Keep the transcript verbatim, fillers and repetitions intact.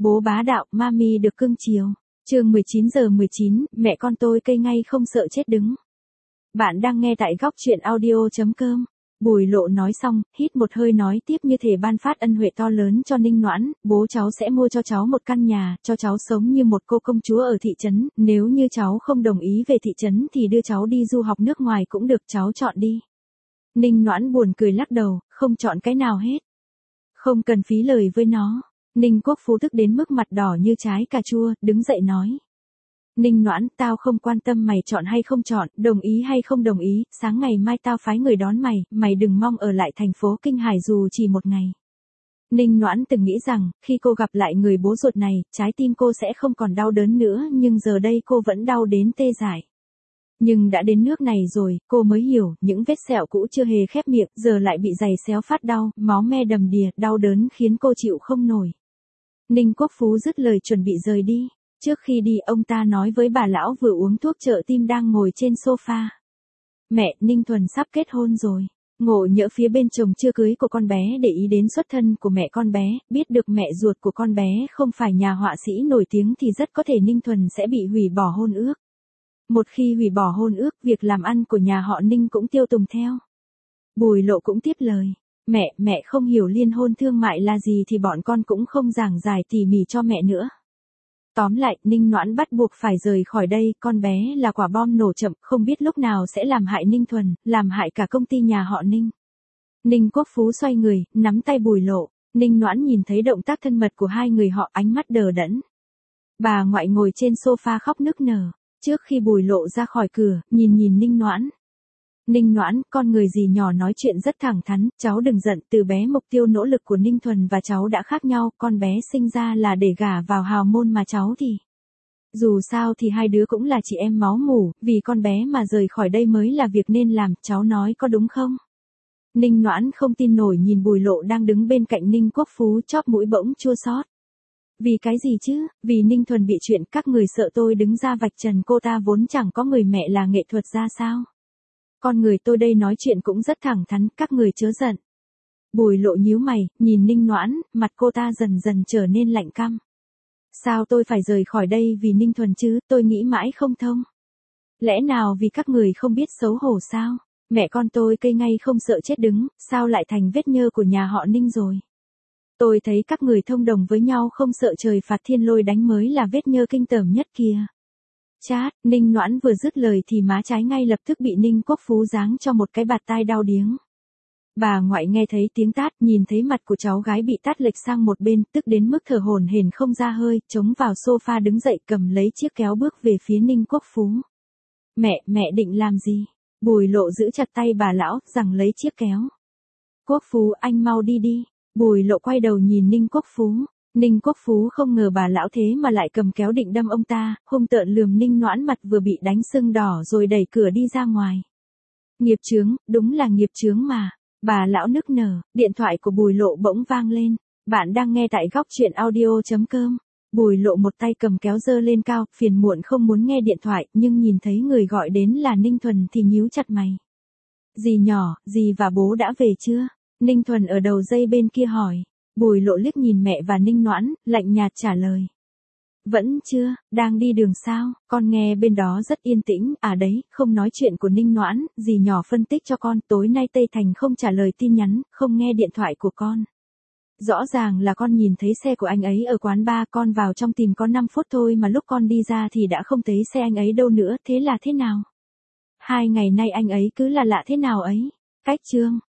bố bá đạo, mami được cưng chiều. Chương mười chín giờ mười chín, mẹ con tôi cây ngay không sợ chết đứng. Bạn đang nghe tại góc truyện audio chấm com. Bùi Lộ nói xong, hít một hơi nói tiếp như thể ban phát ân huệ to lớn cho Ninh Noãn, bố cháu sẽ mua cho cháu một căn nhà, cho cháu sống như một cô công chúa ở thị trấn, nếu như cháu không đồng ý về thị trấn thì đưa cháu đi du học nước ngoài cũng được, cháu chọn đi. Ninh Noãn buồn cười lắc đầu, không chọn cái nào hết. Không cần phí lời với nó. Ninh Quốc Phú tức đến mức mặt đỏ như trái cà chua, đứng dậy nói. Ninh Noãn, tao không quan tâm mày chọn hay không chọn, đồng ý hay không đồng ý, sáng ngày mai tao phái người đón mày, mày đừng mong ở lại thành phố Kinh Hải dù chỉ một ngày. Ninh Noãn từng nghĩ rằng, khi cô gặp lại người bố ruột này, trái tim cô sẽ không còn đau đớn nữa, nhưng giờ đây cô vẫn đau đến tê dại. Nhưng đã đến nước này rồi, cô mới hiểu, những vết sẹo cũ chưa hề khép miệng, giờ lại bị giày xéo phát đau, máu me đầm đìa, đau đớn khiến cô chịu không nổi. Ninh Quốc Phú dứt lời chuẩn bị rời đi. Trước khi đi ông ta nói với bà lão vừa uống thuốc trợ tim đang ngồi trên sofa. Mẹ, Ninh Thuần sắp kết hôn rồi. Ngộ nhỡ phía bên chồng chưa cưới của con bé để ý đến xuất thân của mẹ con bé, biết được mẹ ruột của con bé không phải nhà họa sĩ nổi tiếng thì rất có thể Ninh Thuần sẽ bị hủy bỏ hôn ước. Một khi hủy bỏ hôn ước, việc làm ăn của nhà họ Ninh cũng tiêu tùng theo. Bùi Lộ cũng tiếp lời. Mẹ, mẹ không hiểu liên hôn thương mại là gì thì bọn con cũng không giảng giải tỉ mỉ cho mẹ nữa. Tóm lại, Ninh Noãn bắt buộc phải rời khỏi đây, con bé là quả bom nổ chậm, không biết lúc nào sẽ làm hại Ninh Thuần, làm hại cả công ty nhà họ Ninh. Ninh Quốc Phú xoay người, nắm tay Bùi Lộ, Ninh Noãn nhìn thấy động tác thân mật của hai người họ, ánh mắt đờ đẫn. Bà ngoại ngồi trên sofa khóc nức nở, trước khi Bùi Lộ ra khỏi cửa, nhìn nhìn Ninh Noãn. Ninh Noãn, con người gì nhỏ nói chuyện rất thẳng thắn, cháu đừng giận, từ bé mục tiêu nỗ lực của Ninh Thuần và cháu đã khác nhau, con bé sinh ra là để gả vào hào môn mà cháu thì. Dù sao thì hai đứa cũng là chị em máu mủ, vì con bé mà rời khỏi đây mới là việc nên làm, cháu nói có đúng không? Ninh Noãn không tin nổi nhìn Bùi Lộ đang đứng bên cạnh Ninh Quốc Phú, chóp mũi bỗng chua xót. Vì cái gì chứ, vì Ninh Thuần bị chuyện, các người sợ tôi đứng ra vạch trần cô ta vốn chẳng có người mẹ là nghệ thuật ra sao? Con người tôi đây nói chuyện cũng rất thẳng thắn, các người chớ giận. Bùi Lộ nhíu mày, nhìn Ninh Noãn, mặt cô ta dần dần trở nên lạnh căm. Sao tôi phải rời khỏi đây vì Ninh Thuần chứ, tôi nghĩ mãi không thông. Lẽ nào vì các người không biết xấu hổ sao? Mẹ con tôi cây ngay không sợ chết đứng, sao lại thành vết nhơ của nhà họ Ninh rồi? Tôi thấy các người thông đồng với nhau không sợ trời phạt thiên lôi đánh mới là vết nhơ kinh tởm nhất kìa. Chát, Ninh Noãn vừa dứt lời thì má trái ngay lập tức bị Ninh Quốc Phú giáng cho một cái bạt tai đau điếng. Bà ngoại nghe thấy tiếng tát, nhìn thấy mặt của cháu gái bị tát lệch sang một bên, tức đến mức thở hổn hển không ra hơi, chống vào sofa đứng dậy cầm lấy chiếc kéo bước về phía Ninh Quốc Phú. Mẹ, mẹ định làm gì? Bùi Lộ giữ chặt tay bà lão, giằng lấy chiếc kéo. Quốc Phú, anh mau đi đi. Bùi Lộ quay đầu nhìn Ninh Quốc Phú. Ninh Quốc Phú không ngờ bà lão thế mà lại cầm kéo định đâm ông ta, hung tợn lườm Ninh Noãn mặt vừa bị đánh sưng đỏ rồi đẩy cửa đi ra ngoài. Nghiệp chướng, đúng là nghiệp chướng mà. Bà lão nức nở, điện thoại của Bùi Lộ bỗng vang lên. Bạn đang nghe tại góc truyện audio chấm com. Bùi Lộ một tay cầm kéo giơ lên cao, phiền muộn không muốn nghe điện thoại, nhưng nhìn thấy người gọi đến là Ninh Thuần thì nhíu chặt mày. Dì nhỏ, dì và bố đã về chưa? Ninh Thuần ở đầu dây bên kia hỏi. Bùi Lộ liếc nhìn mẹ và Ninh Noãn, lạnh nhạt trả lời. Vẫn chưa, đang đi đường sao, con nghe bên đó rất yên tĩnh, à đấy, không nói chuyện của Ninh Noãn, dì nhỏ phân tích cho con, tối nay Tây Thành không trả lời tin nhắn, không nghe điện thoại của con. Rõ ràng là con nhìn thấy xe của anh ấy ở quán bar, con vào trong tìm có năm phút thôi mà lúc con đi ra thì đã không thấy xe anh ấy đâu nữa, thế là thế nào? Hai ngày nay anh ấy cứ là lạ thế nào ấy? Cách trương,